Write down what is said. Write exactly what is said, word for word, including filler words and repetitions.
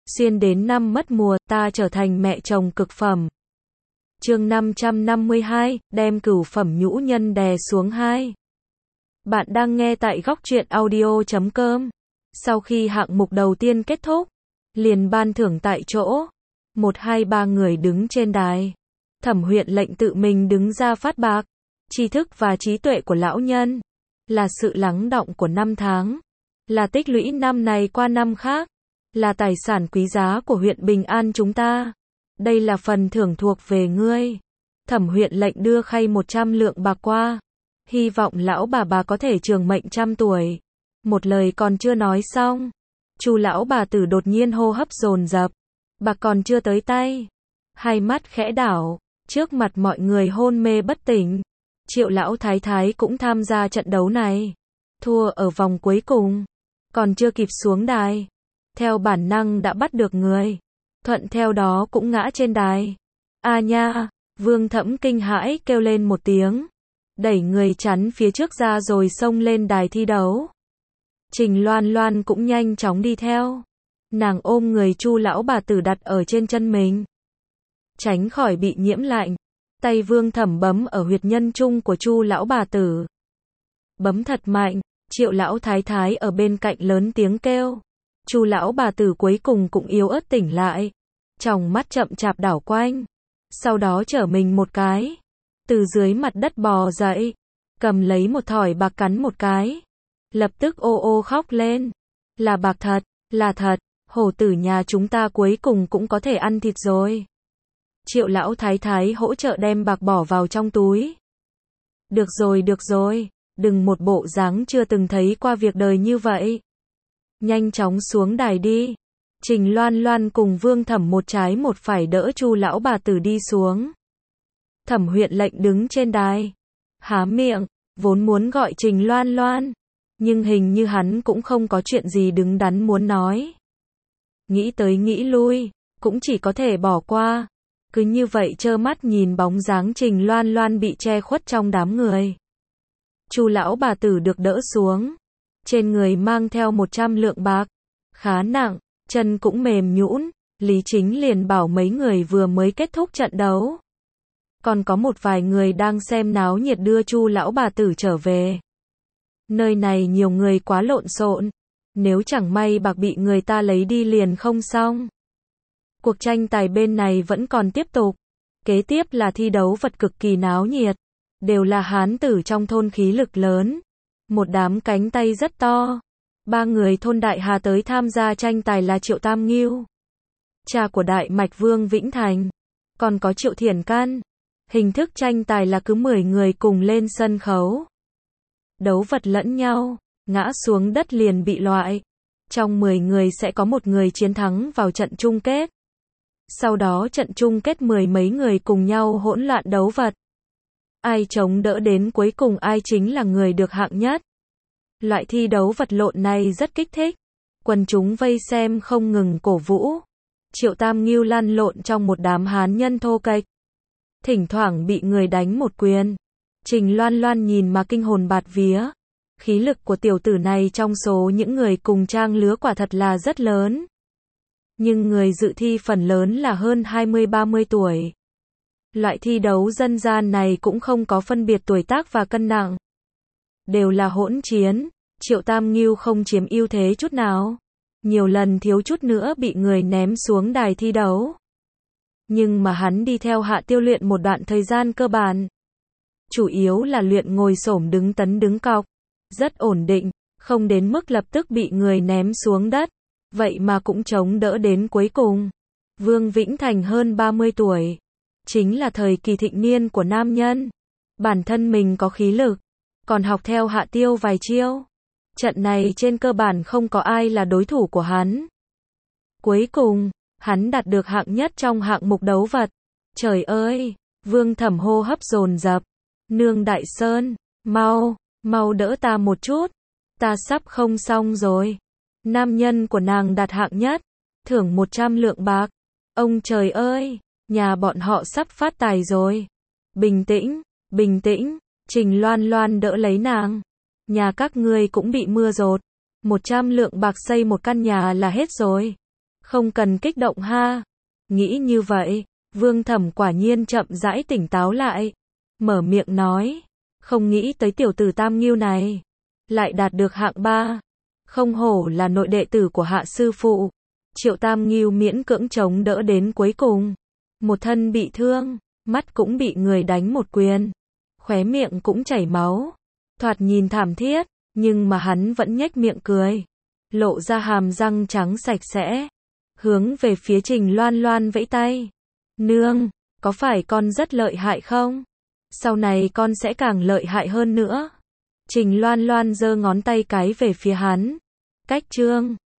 Xuyên đến năm mất mùa, ta trở thành mẹ chồng cực phẩm. Chương năm trăm năm mươi hai, đem cửu phẩm nhũ nhân đè xuống hai. Bạn đang nghe tại góc truyện audio chấm com. Sau khi hạng mục đầu tiên kết thúc, liền ban thưởng tại chỗ. Một hai ba người đứng trên đài. Thẩm Huyện lệnh tự mình đứng ra phát bạc. Tri thức và trí tuệ của lão nhân, là sự lắng đọng của năm tháng, là tích lũy năm này qua năm khác, là tài sản quý giá của huyện Bình An chúng ta. Đây là phần thưởng thuộc về ngươi. Thẩm Huyện lệnh đưa khay một trăm lượng bạc qua. Hy vọng lão bà bà có thể trường mệnh trăm tuổi. Một lời còn chưa nói xong, Chu lão bà tử đột nhiên hô hấp dồn dập. Bạc còn chưa tới tay, hai mắt khẽ đảo, trước mặt mọi người hôn mê bất tỉnh. Triệu lão thái thái cũng tham gia trận đấu này, thua ở vòng cuối cùng, còn chưa kịp xuống đài, theo bản năng đã bắt được người, thuận theo đó cũng ngã trên đài. A nha, Vương Thẫm kinh hãi kêu lên một tiếng, đẩy người chắn phía trước ra rồi xông lên đài thi đấu. Trình Loan Loan cũng nhanh chóng đi theo, nàng ôm người Chu lão bà tử đặt ở trên chân mình, tránh khỏi bị nhiễm lạnh. Tay Vương Thẩm bấm ở huyệt nhân trung của Chu lão bà tử. Bấm thật mạnh, Triệu lão thái thái ở bên cạnh lớn tiếng kêu. Chu lão bà tử cuối cùng cũng yếu ớt tỉnh lại, tròng mắt chậm chạp đảo quanh, sau đó trở mình một cái, từ dưới mặt đất bò dậy, cầm lấy một thỏi bạc cắn một cái, lập tức ô ô khóc lên. Là bạc thật, là thật, hổ tử nhà chúng ta cuối cùng cũng có thể ăn thịt rồi. Triệu lão thái thái hỗ trợ đem bạc bỏ vào trong túi. Được rồi, được rồi, đừng một bộ dáng chưa từng thấy qua việc đời như vậy. Nhanh chóng xuống đài đi. Trình Loan Loan cùng Vương Thẩm một trái một phải đỡ Chu lão bà tử đi xuống. Thẩm Huyện lệnh đứng trên đài, há miệng, vốn muốn gọi Trình Loan Loan, nhưng hình như hắn cũng không có chuyện gì đứng đắn muốn nói. Nghĩ tới nghĩ lui, cũng chỉ có thể bỏ qua. Cứ như vậy trơ mắt nhìn bóng dáng Trình Loan Loan bị che khuất trong đám người. Chu lão bà tử được đỡ xuống, trên người mang theo một trăm lượng bạc, khá nặng, chân cũng mềm nhũn. Lý Chính liền bảo mấy người vừa mới kết thúc trận đấu, còn có một vài người đang xem náo nhiệt đưa Chu lão bà tử trở về. Nơi này nhiều người quá lộn xộn, nếu chẳng may bạc bị người ta lấy đi liền không xong. Cuộc tranh tài bên này vẫn còn tiếp tục. Kế tiếp là thi đấu vật cực kỳ náo nhiệt. Đều là hán tử trong thôn khí lực lớn. Một đám cánh tay rất to. Ba người thôn Đại Hà tới tham gia tranh tài là Triệu Tam Ngưu, cha của Đại Mạch Vương Vĩnh Thành. Còn có Triệu Thiển Can. Hình thức tranh tài là cứ mười người cùng lên sân khấu, đấu vật lẫn nhau, ngã xuống đất liền bị loại. Trong mười người sẽ có một người chiến thắng vào trận chung kết. Sau đó trận chung kết mười mấy người cùng nhau hỗn loạn đấu vật. Ai chống đỡ đến cuối cùng ai chính là người được hạng nhất. Loại thi đấu vật lộn này rất kích thích. Quần chúng vây xem không ngừng cổ vũ. Triệu Tam Ngưu lăn lộn trong một đám hán nhân thô kệch, thỉnh thoảng bị người đánh một quyền. Trình Loan Loan nhìn mà kinh hồn bạt vía. Khí lực của tiểu tử này trong số những người cùng trang lứa quả thật là rất lớn. Nhưng người dự thi phần lớn là hơn hai mươi ba mươi tuổi. Loại thi đấu dân gian này cũng không có phân biệt tuổi tác và cân nặng. Đều là hỗn chiến. Triệu Tam Ngưu không chiếm ưu thế chút nào. Nhiều lần thiếu chút nữa bị người ném xuống đài thi đấu. Nhưng mà hắn đi theo Hạ Tiêu luyện một đoạn thời gian cơ bản. Chủ yếu là luyện ngồi xổm đứng tấn đứng cọc. Rất ổn định, không đến mức lập tức bị người ném xuống đất. Vậy mà cũng chống đỡ đến cuối cùng. Vương Vĩnh Thành hơn ba mươi tuổi. Chính là thời kỳ thịnh niên của nam nhân. Bản thân mình có khí lực, còn học theo Hạ Tiêu vài chiêu. Trận này trên cơ bản không có ai là đối thủ của hắn. Cuối cùng, hắn đạt được hạng nhất trong hạng mục đấu vật. Trời ơi, Vương Thẩm hô hấp dồn dập. Nương Đại Sơn, mau, mau đỡ ta một chút. Ta sắp không xong rồi. Nam nhân của nàng đạt hạng nhất, thưởng một trăm lượng bạc. Ông trời ơi, nhà bọn họ sắp phát tài rồi. Bình tĩnh, bình tĩnh, Trình Loan Loan đỡ lấy nàng. Nhà các ngươi cũng bị mưa dột. một trăm lượng bạc xây một căn nhà là hết rồi. Không cần kích động ha. Nghĩ như vậy, Vương Thẩm quả nhiên chậm rãi tỉnh táo lại. Mở miệng nói. Không nghĩ tới tiểu tử Tam Ngưu này. Lại đạt được hạng ba. Không hổ là nội đệ tử của hạ sư phụ. Triệu Tam Ngưu miễn cưỡng chống đỡ đến cuối cùng. Một thân bị thương, mắt cũng bị người đánh một quyền. Khóe miệng cũng chảy máu. Thoạt nhìn thảm thiết, nhưng mà hắn vẫn nhếch miệng cười. Lộ ra hàm răng trắng sạch sẽ. Hướng về phía Trình Loan Loan vẫy tay. Nương, có phải con rất lợi hại không? Sau này con sẽ càng lợi hại hơn nữa. Trình Loan Loan giơ ngón tay cái về phía hắn. Cách trương.